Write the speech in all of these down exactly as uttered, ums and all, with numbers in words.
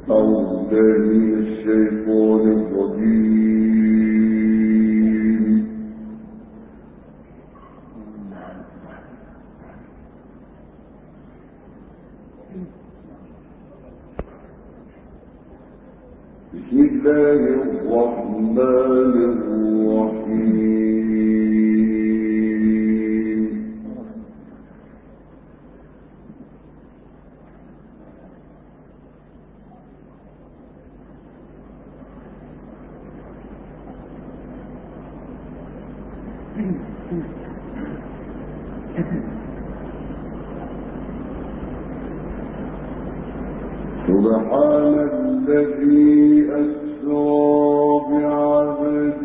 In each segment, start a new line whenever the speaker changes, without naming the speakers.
سبحان الذي أسرى بعبده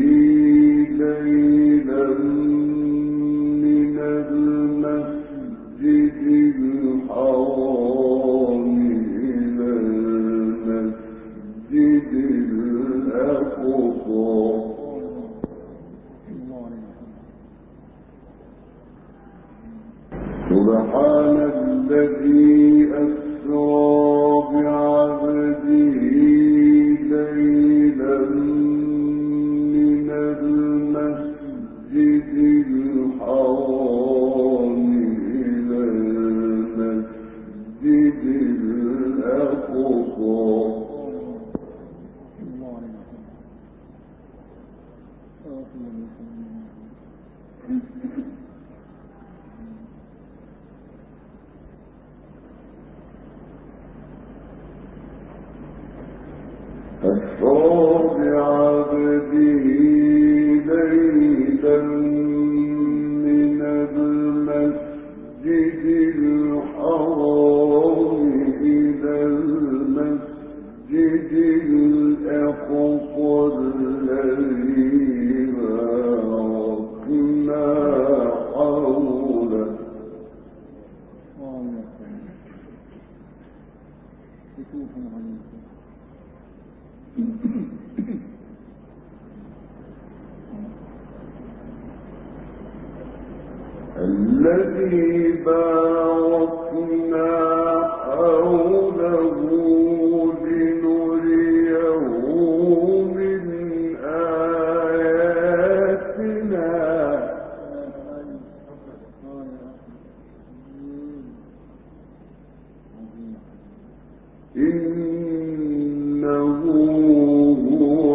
ليلا من المسجد الحرام إلى المسجد الأقصى سبحان الذي أسرى بعبده ليلا من المسجد الحرام إلى المسجد الأقصى أسرى بعبده ليلا من المسجد الحرام إلى المسجد الأقصى الذي باركنا حوله الذي باركنا حوله لنريه من آياتنا إنه هو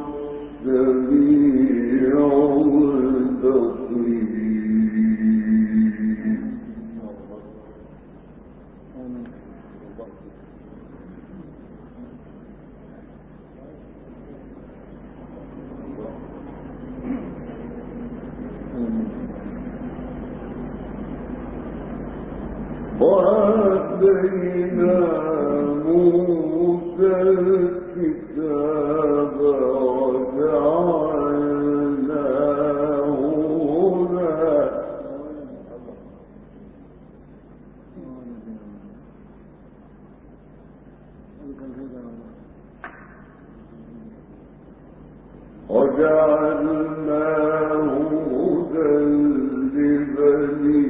السميع البصير وآتينا موسى الكتاب وجعلناه هدى وجعلناه هدى لبني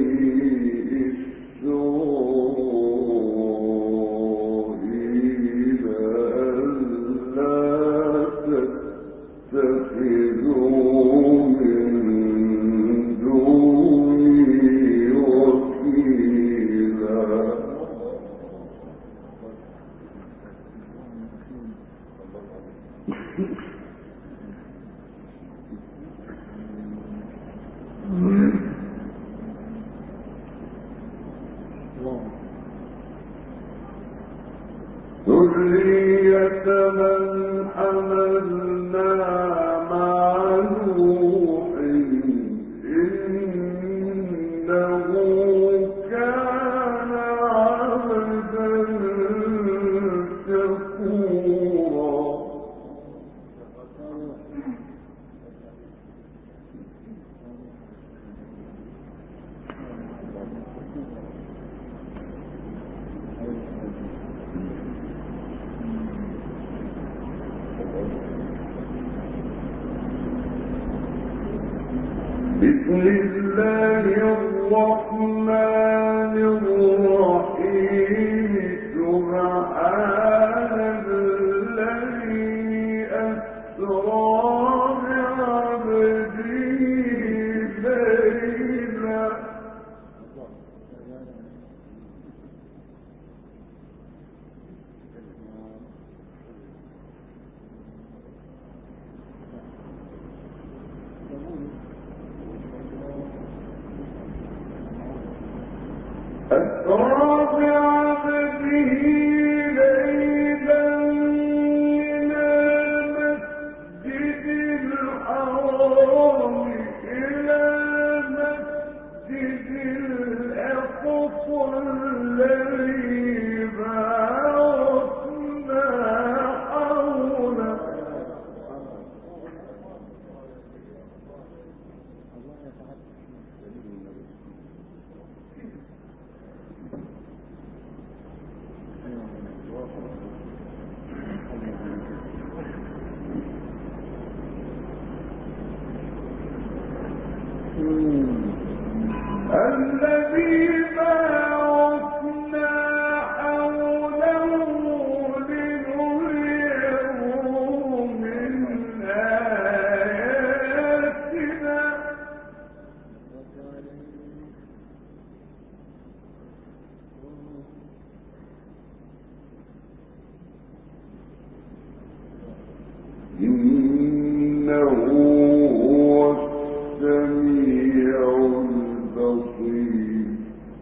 ذرية من حملنا مع نوح إنه كان عبدا شكورا بسم الله الرحمن الرحيم سبحان هو السميع البصير.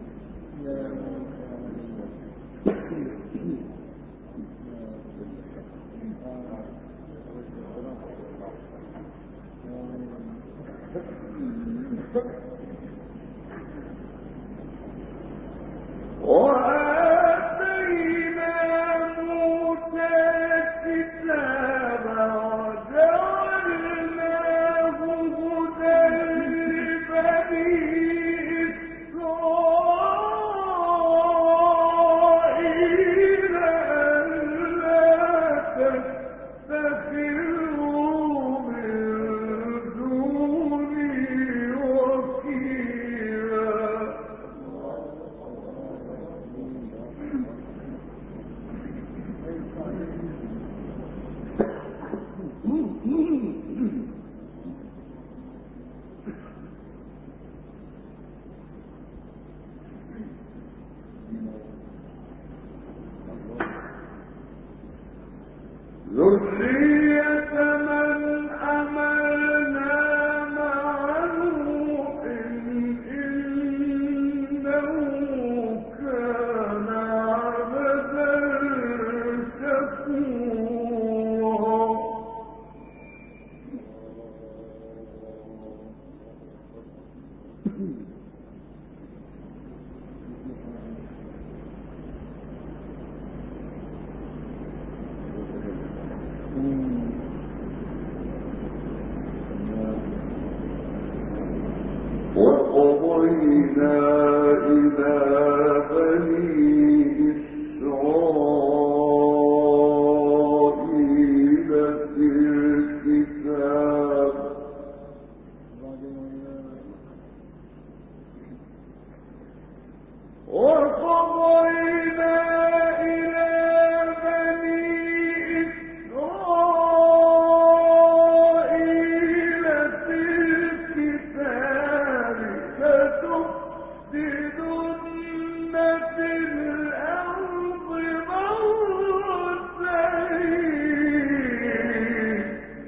ذرية من حملنا مع نوح إنه كان عبدا شكورا. وقضينا إلى بني إسرائيل في الكتاب وقضينا إلى بني إسرائيل في الكتاب لتفسدن في الأرض مرتين.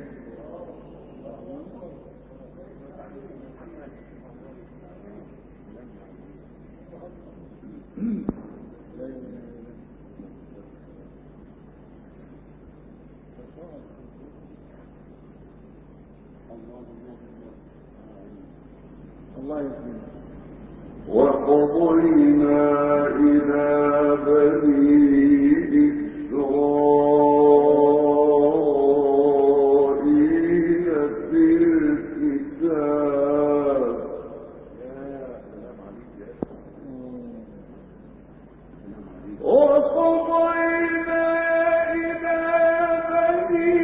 الله يسلمك.
وقضينا إلى بني إسرائيل في الكتاب وقضينا إلى بني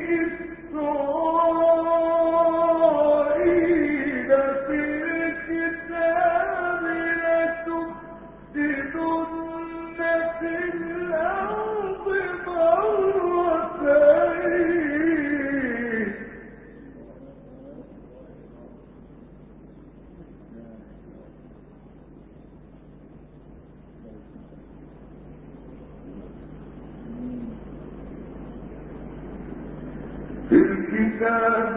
إسرائيل في الكتاب لتفسدن في الأرض مرتين. في الكتاب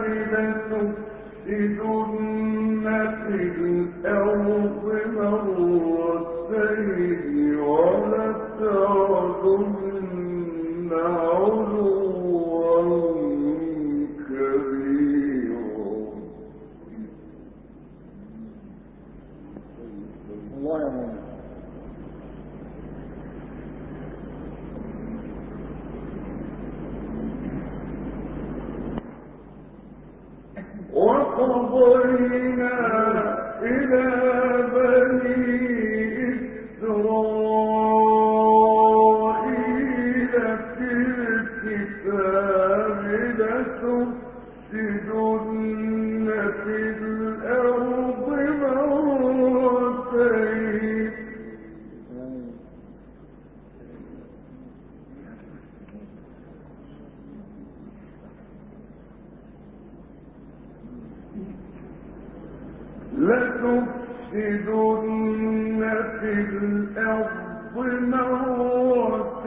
لتفسدن في الأرض مرتين ولتعلن علوا كبيرا.
الله يا مولانا.
وقضينا إلى بني إسرائيل في الكتاب لتفسدن في الأرض مرتين لتفسدن في الأرض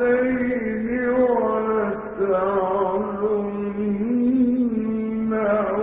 مرتين ولتعلن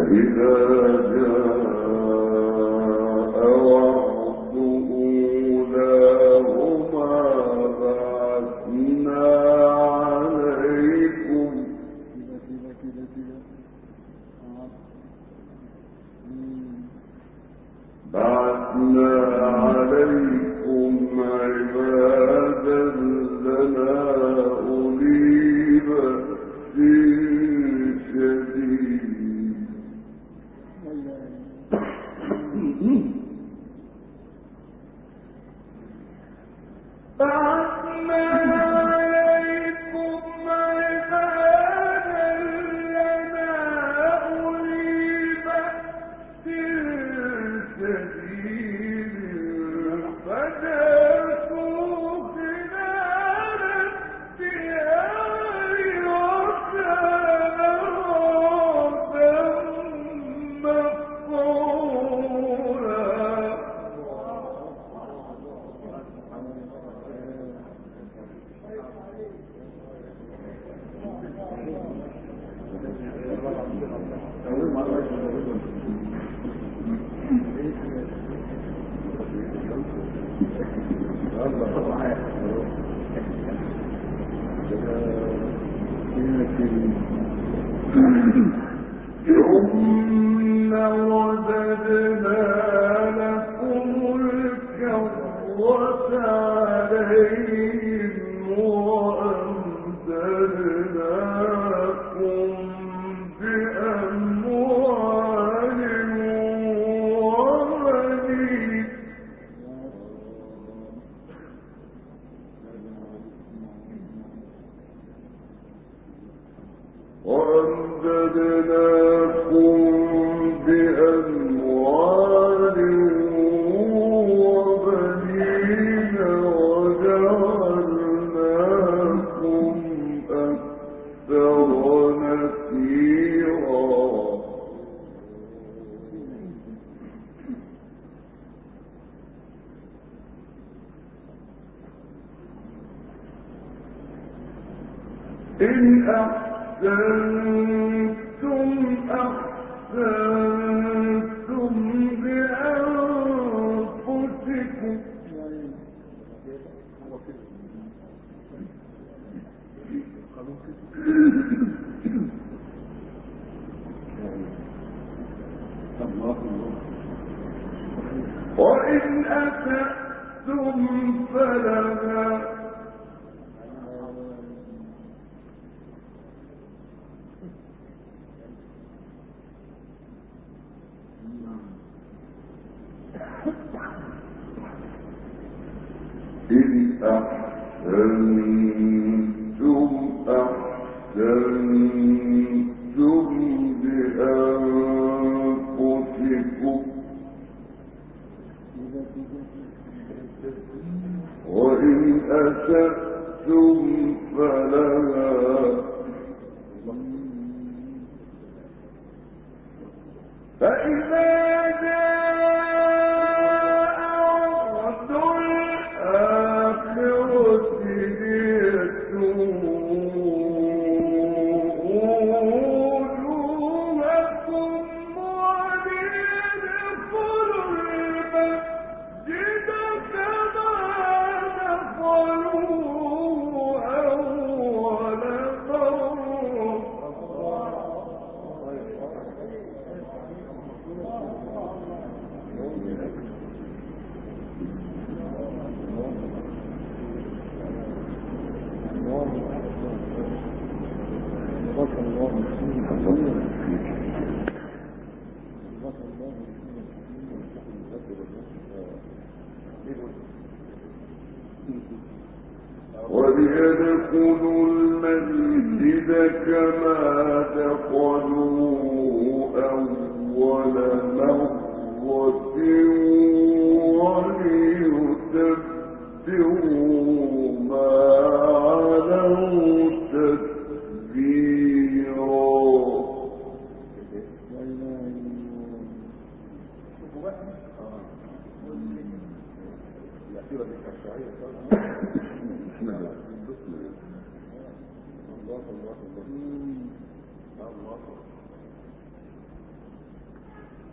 ثم رددنا لكم الكرة عليهم وأمددناكم بأموال وبنين وأمددناكم بأموال وبنين وجعلناكم أكثر نفيرا إن أحسنتم أحسنتم بأنفسكم وإن أسأتم فلها إن أحسنتم أحسنتم بأنفسكم وإن أسأتم فلها فإذا جاء وعد الآخرة ليسوءوا وليدخلوا المسجد كما دخلوه أول وليدخلوا المسجد كما دخلوه أول مرة وليتبروا ما علوا تتبيرا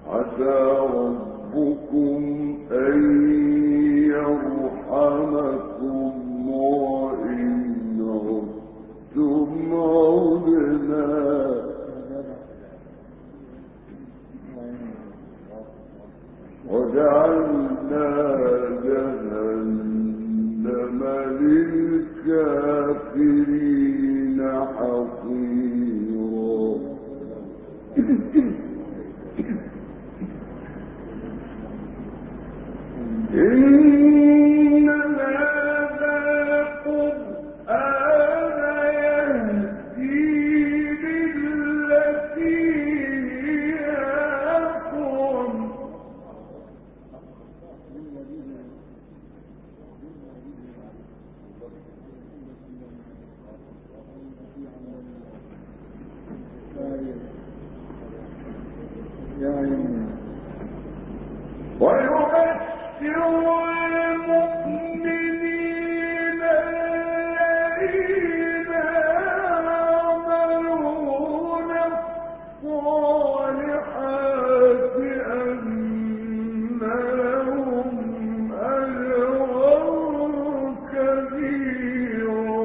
عسى ربكم أن يرحمكم وإن عدتم عدنا وجعلنا جهنم للكافرين حصيرا. إن هذا القرآن يهدي للتي هي أقوم. ويبشر المؤمنين الذين يعملون الصالحات أن لهم أجرا كبيرا.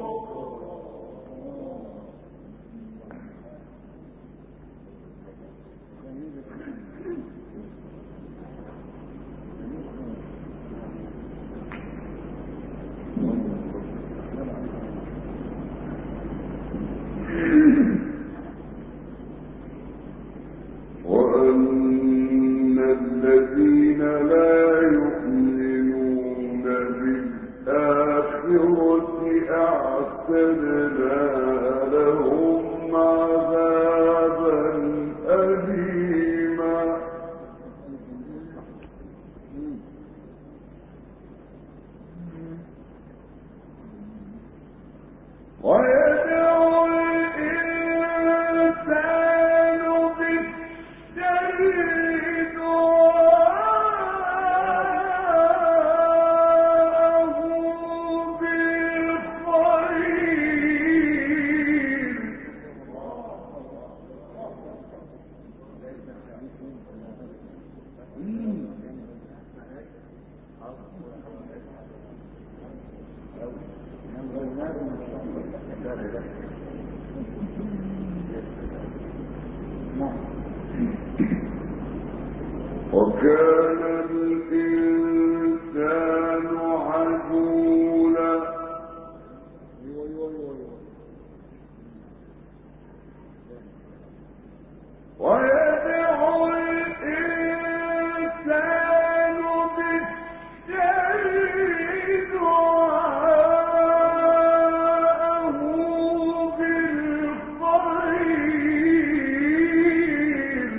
وأن الذين لا يؤمنون بالآخرة أعتدنا لهم عذابا أليما. ويدعو الإنسان بالشر دعاءه بالخير. وكان الإنسان عجولا. ويدعو الإنسان بالشر دعاءه بالخير.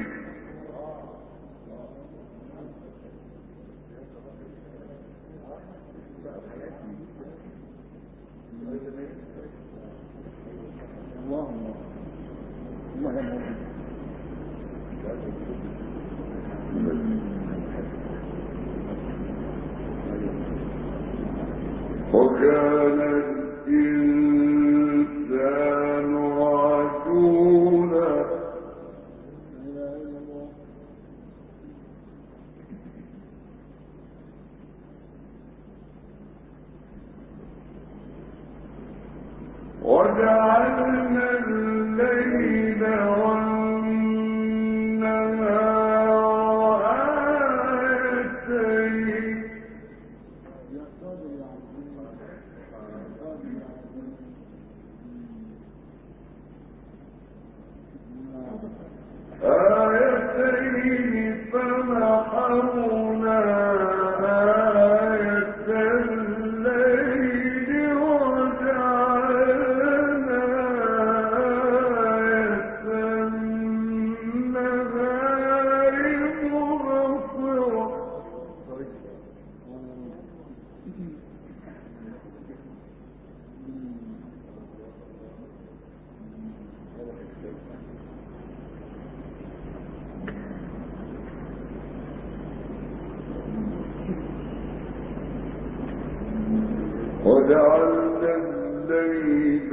وكان الإنسان عجولا. وجعلنا الليل والنهار آيتين. آيتين فمحونا آية الليل وجعلنا آية النهار مبصرة. وجعلنا الليل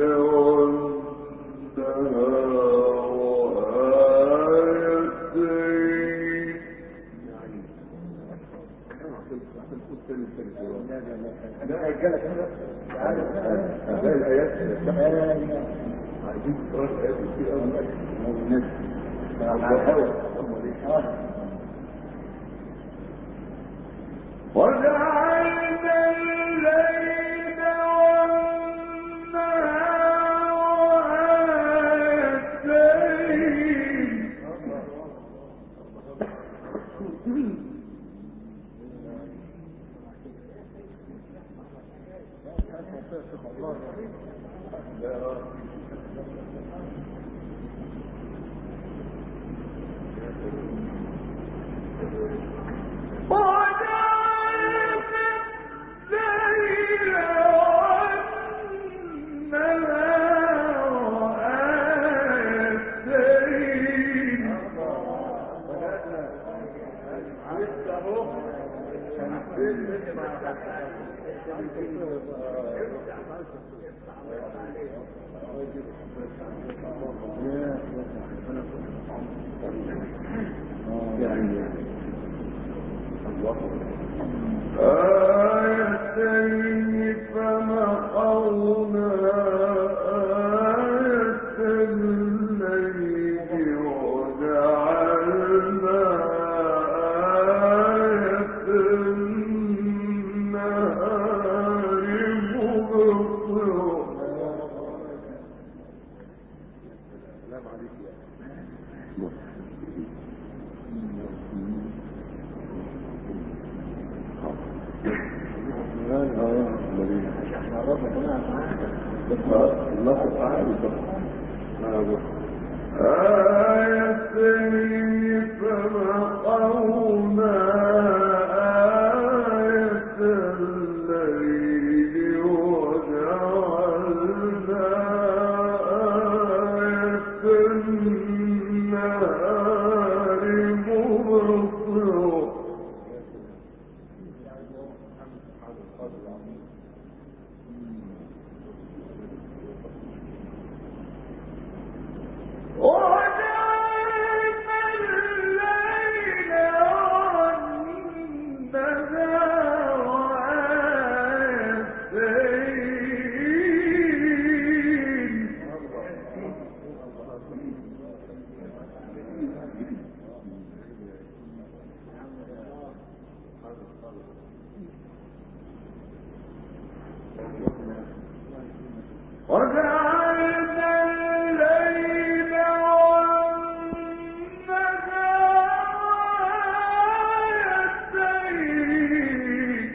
والنهار آيتين
انا رجاله كده هذه الايات عايزين تقرا ايات كتير قوي الناس على الهوا
وجعلنا الليل والنهار آيتين آيتين فمحونا آية الليل وجعلنا آية النهار مبصرة.
سلام عليك يا
آيتين فمحونا آية الليل وجعلنا آية النهار مبصرة. وجعلنا الليل والنهار آيتين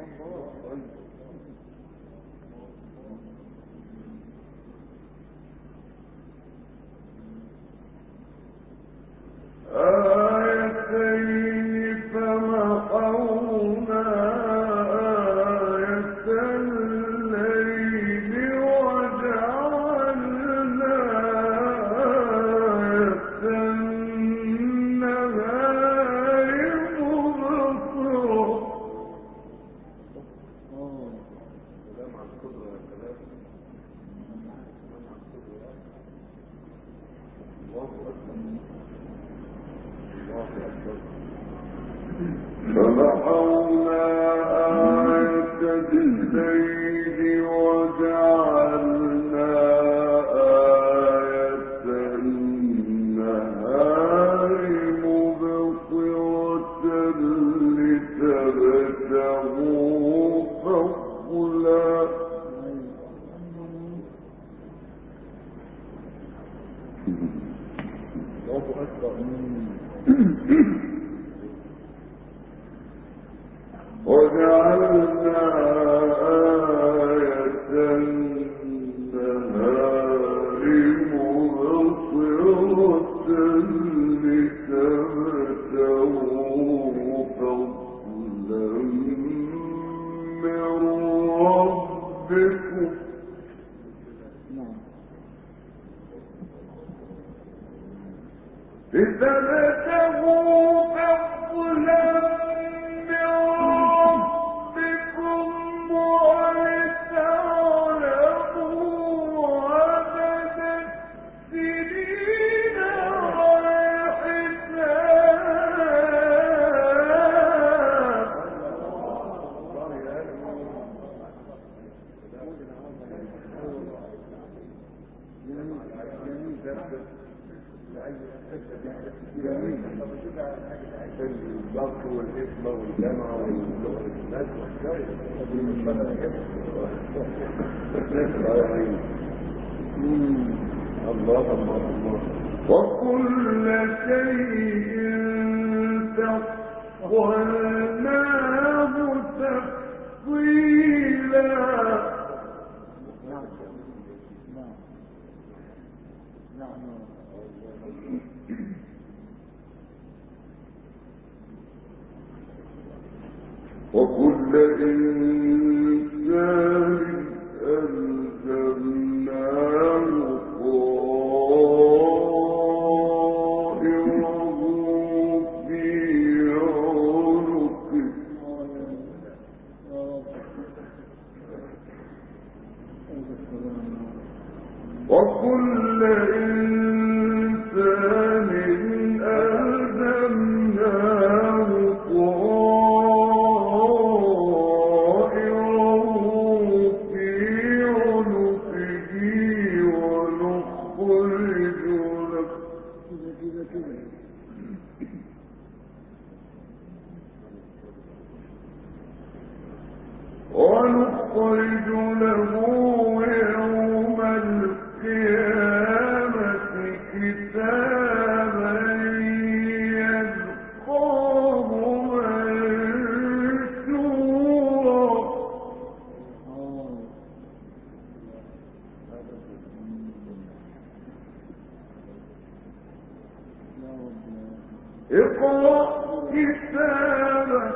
آيتين فمحونا آية الليل وجعلنا آية النهار مبصرة.
سلام على القدرة يا سلام. الله أكبر الله أكبر.
فمحونا آية الليل وجعلنا آية النهار مبصرة لتبتغوا فضلا.
الله أكبر.
وجعلنا آية النهار مبصرة لتبتغوا فضلا من ربكم. لتبتغوا فضلا من ربكم ولتعلموا عدد السنين والحساب.
جميل. الضغط والاسم والجامعة واللغة الناس وحكاية الله الله الله.
وكل شيء فصلناه تفصيلا. وكل إنسان ألزمناه طائره في عنقه. وكل إنسان ألزمناه ونخرج له يوم القيامة كتابا يلقاه منشورا. اقرأ كتابك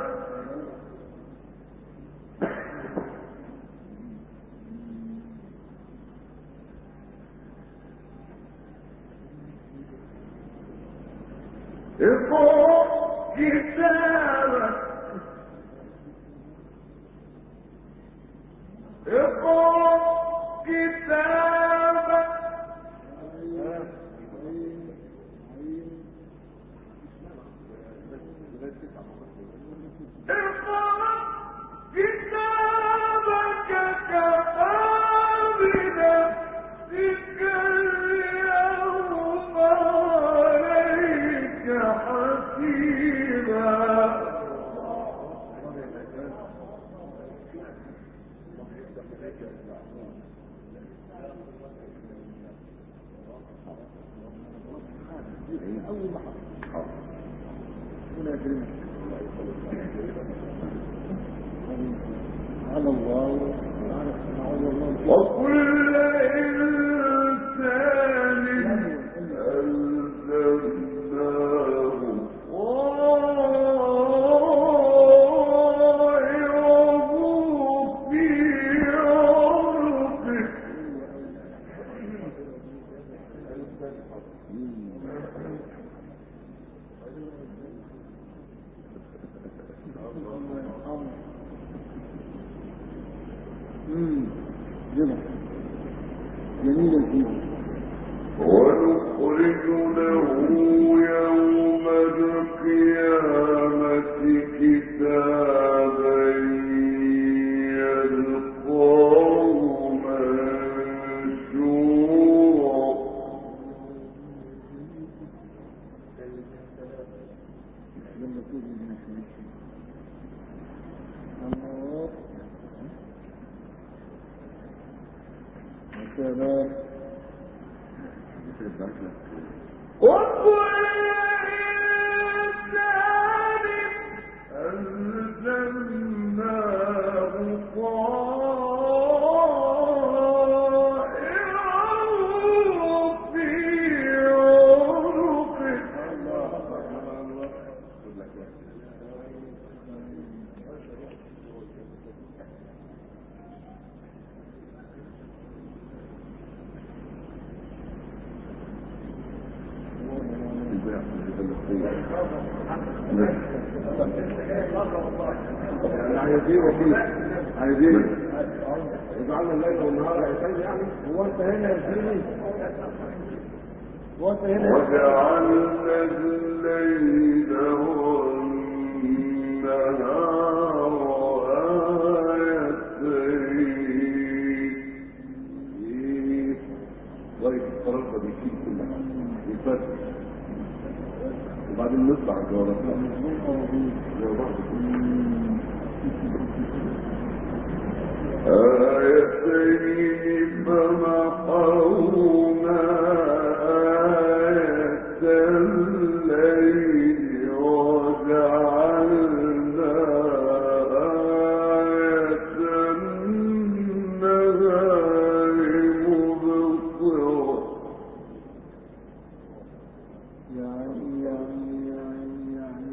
اقرأ كتابك اقرأ كتابك اقرأ كتابك كفى بنفسك اليوم عليك حسيبا.
على الله
وكل إنسان ألزمناه طائره في عنقه.
جميلة جدا.
ونخرج له يوم القيامة كتابا يلقاه منشورا.
لما تقول الله
وكل إنسان ألزمناه طائره في
عايزين وفيه عايزين وجعلنا الليل والنهار عيشين. يعني هو انت هنا يا سيدي هو انت هنا
وجعلنا الليل والنهار آيتين.
ضرب الطرف بيشيل كل حاجه يفتح
آيتين فمحونا آية الليل وجعلنا آية النهار مبصرة.
يعني يعني يعني يعني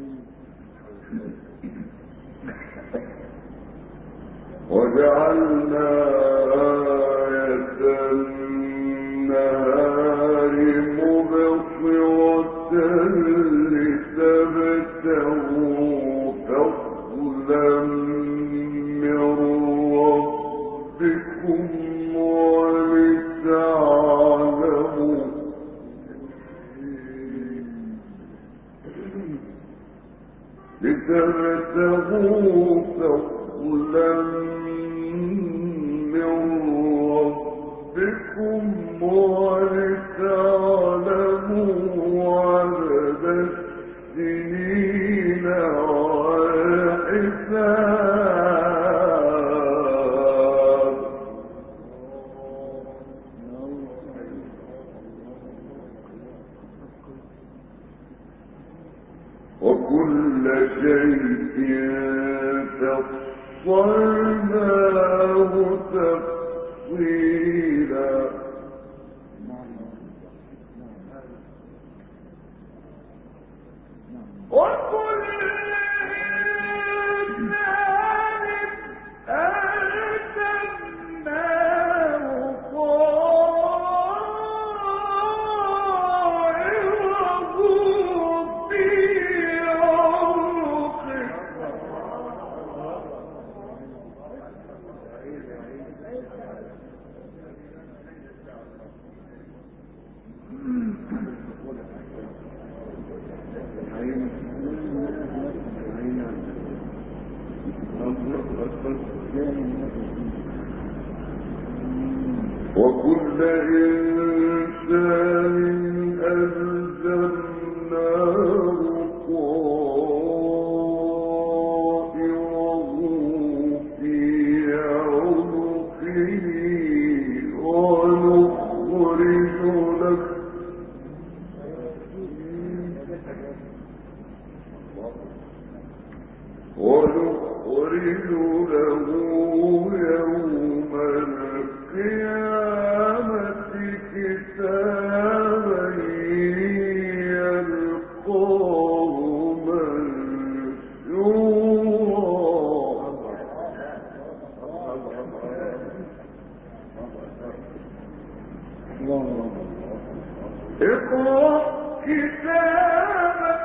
وجعلنا آية النهار مبصرة لتبتغوا فضلا من ربكم ولتعلموا لتبتغوا فضلا من ربكم ولتعلموا عدد السنين والحساب. وكل شيء فصلناه تفصيلا. وكل إنسان ألزمناه طائره في عنقه. وكل إنسان ألزمناه طائره في عنقه ونخرج له ونخرج له يوم القيامة كتابا يلقاه منشورا. اقرأ كتابك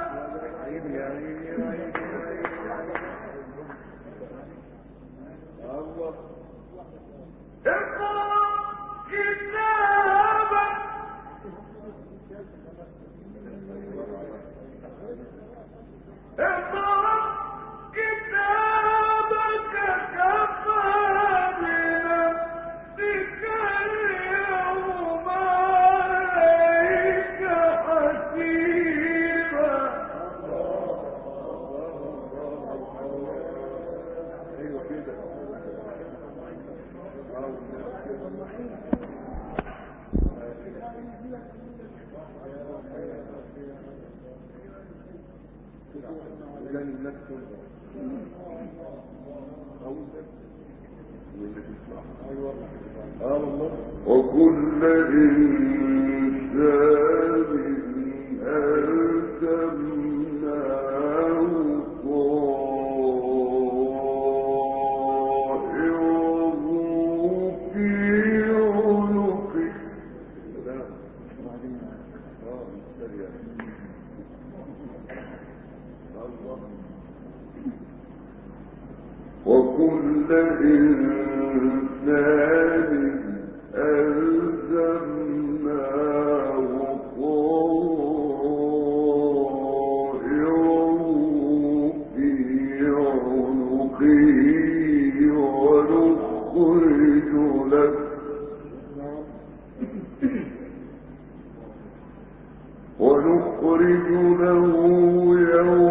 اقرأ كتابك اقرأ كتابك كفى بنفسك اليوم عليك حسيبا. ايوه كده. وكل إنسان ألزمناه طائره في عنقه. وكل إنسان ألزمناه طائره في عنقه ونخرج له ونخرج له يوم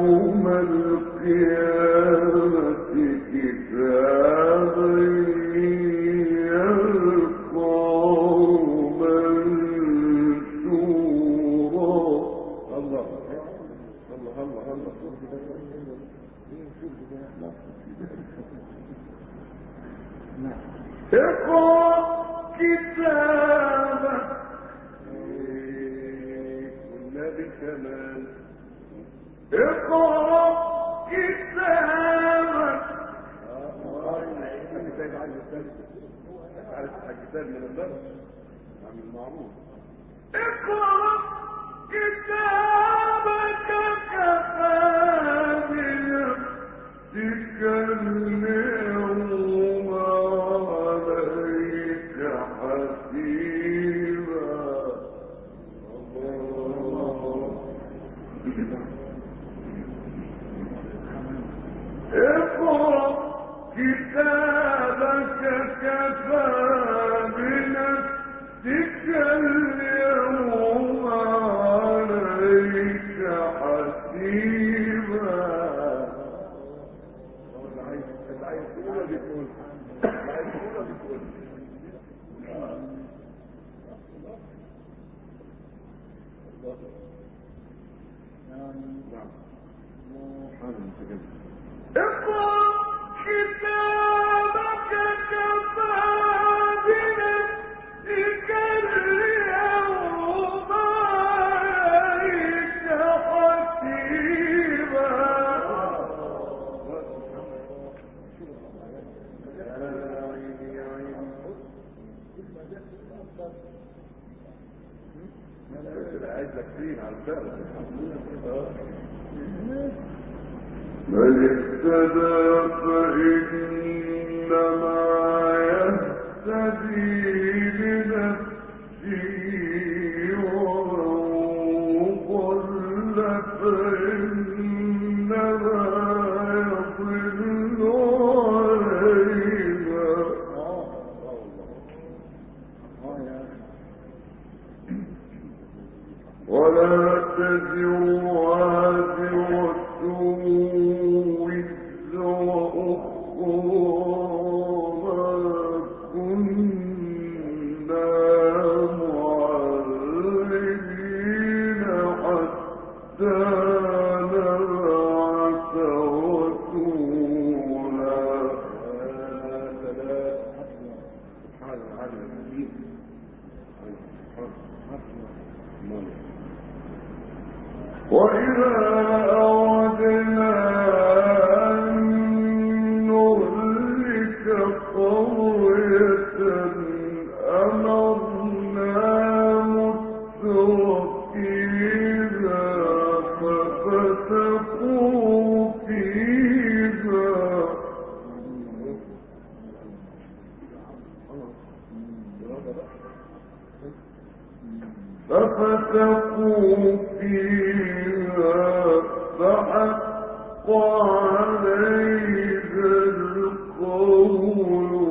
اقرأ كتابك
والنبي كمان
اقرأ كتابك
الكتاب عايز الثالث عارف الكتاب من الدرس عن المعروف
اقرأ كتابك كفى بنفسك اليوم عليك حسيبا اقرأ كتابك كفى بنفسك اليوم عليك حسيبا
العين الأولى بتقول العين الأولى بتقول
اقرأ كتابك كفى بنفسك اليوم عليك حسيبا
عايز لك فين على الفرق
من اهتدى فإنما يهتدي لنفسه ومن ضل فإنما يضل عليها ولا تزر وازرة وزر أخرى كنا معذبين حتى نبعث رسولا وإذا أردنا أن نهلك قرية أمرنا مترفيها ففسقوا فيها ففسقوا فيها فحق عليها القول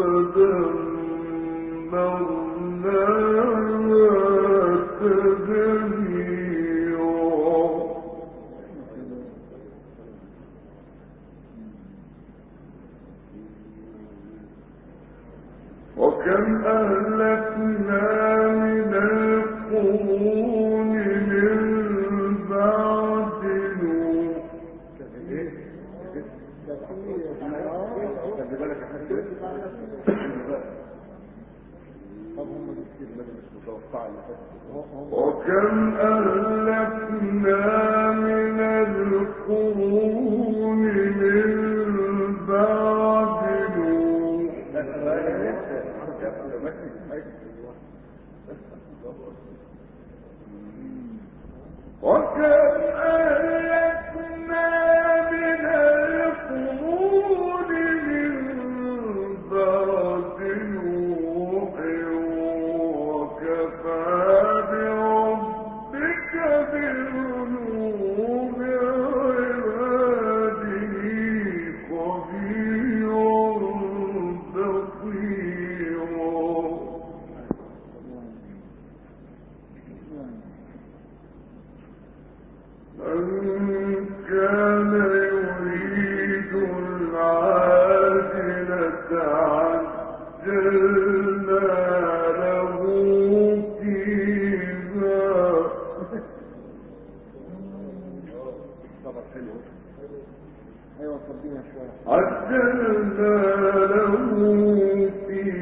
فدمرناها تدميرا وكم أهلكنا من القرون من بعد نوح
خلي بالك يا حاج طب هم دول كتير مش متوقعين
وكم أهلكنا من القرون من بعد نوح وكم أهلكنا من القرون من بعد نوح وكفى بربك بذنوب عباده خبيرا بصيرا من كان يريد العاجلة عجلنا له فيها عجلنا له فيها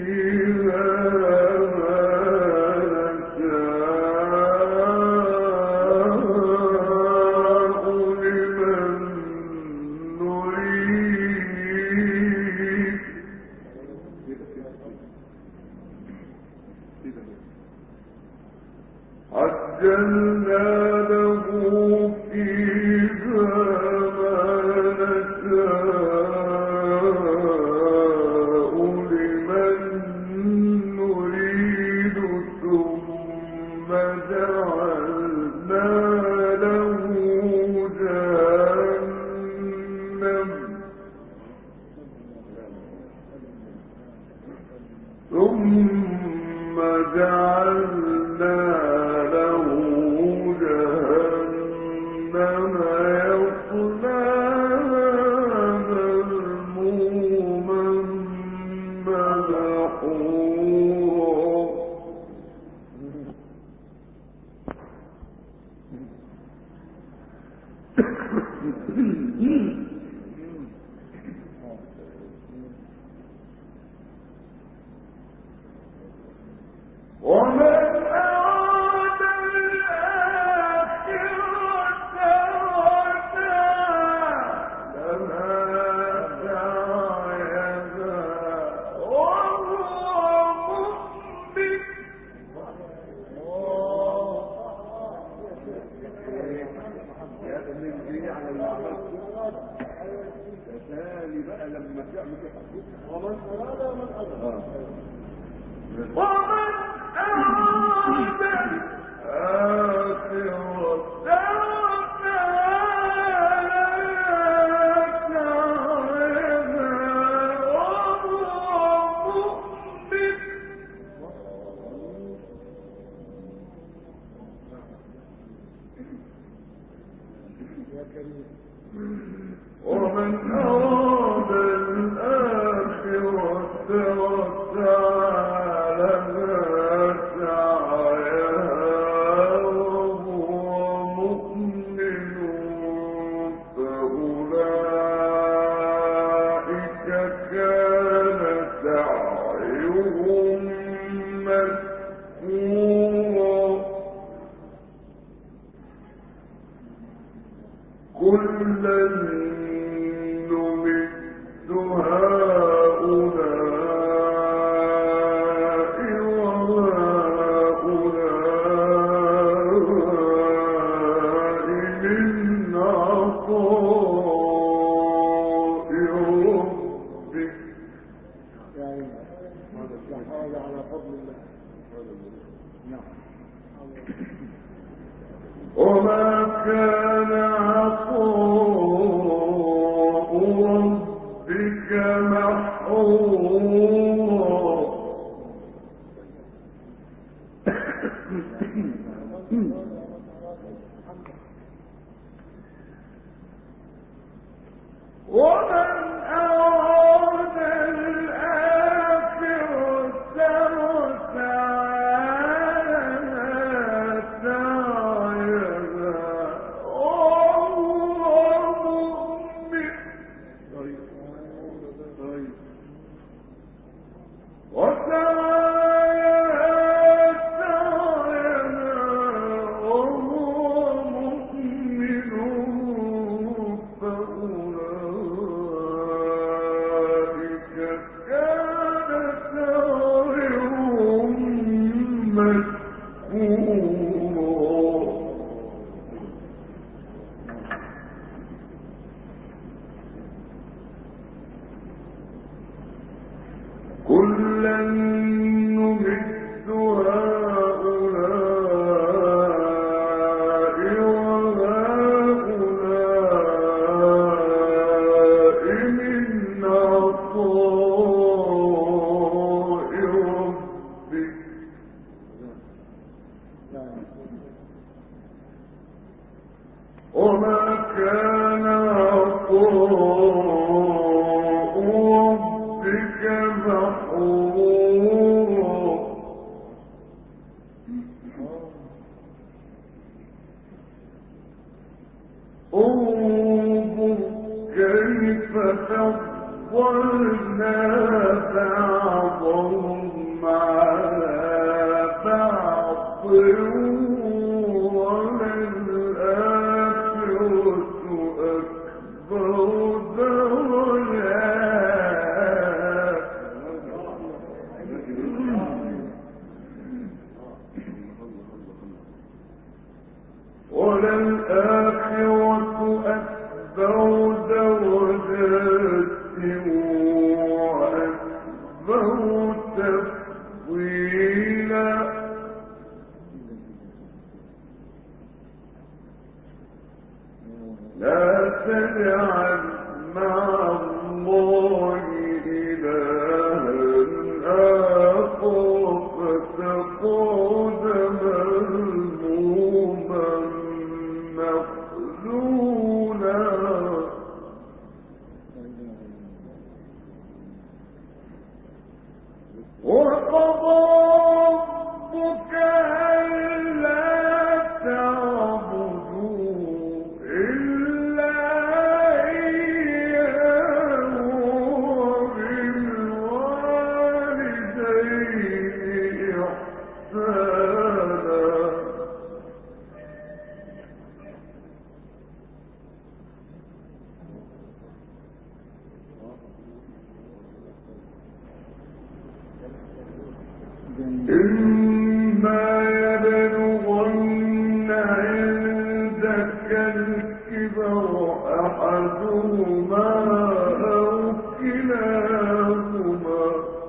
ومن أراد الآخرة وسعى لها سعيها وهو مؤمن فأولئك كان سعيهم مشكورا كلا نمد هؤلاء وهؤلاء من عطاء ربك
على فضل الله.
وما كان عطاء ربك محظورا ومن أراد الآخرة وسعى لها سعيها وهو مؤمن كلا نمد هؤلاء وهؤلاء من عطاء ربك وما كان عطاء ربك محظورا انظر كيف فضلنا بعضهم على بعض وللآخرة أكبر درجات وقضى ربك ألا تعبدوا إلا إياه وبالوالدين إحسانا. إما يبلغن عندك الكبر أحدهما أو كلاهما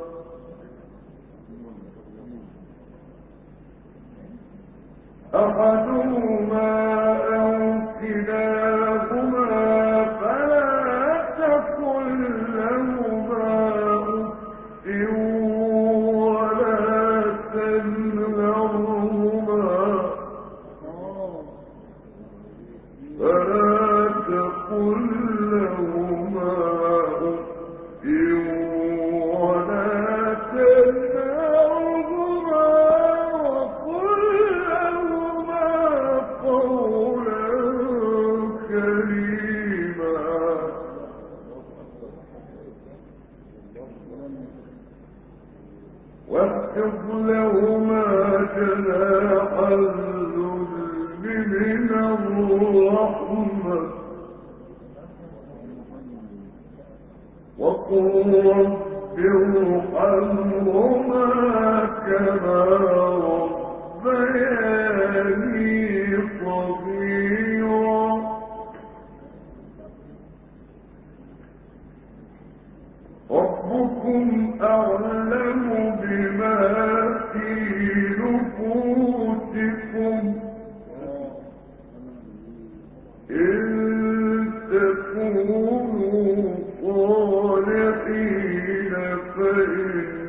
أحدهما أو كلاهما فلا تقل لهما أف فلا تقل لهما أف ولا تنهرهما وقل لهما قولا كريما. واخفض لهما جناح الذل من الرحمة وقل رب ارحمهما كما ربياني صغيرا. ربكم أعلم بما في نفوسكم إن تكونوا صالحين فإن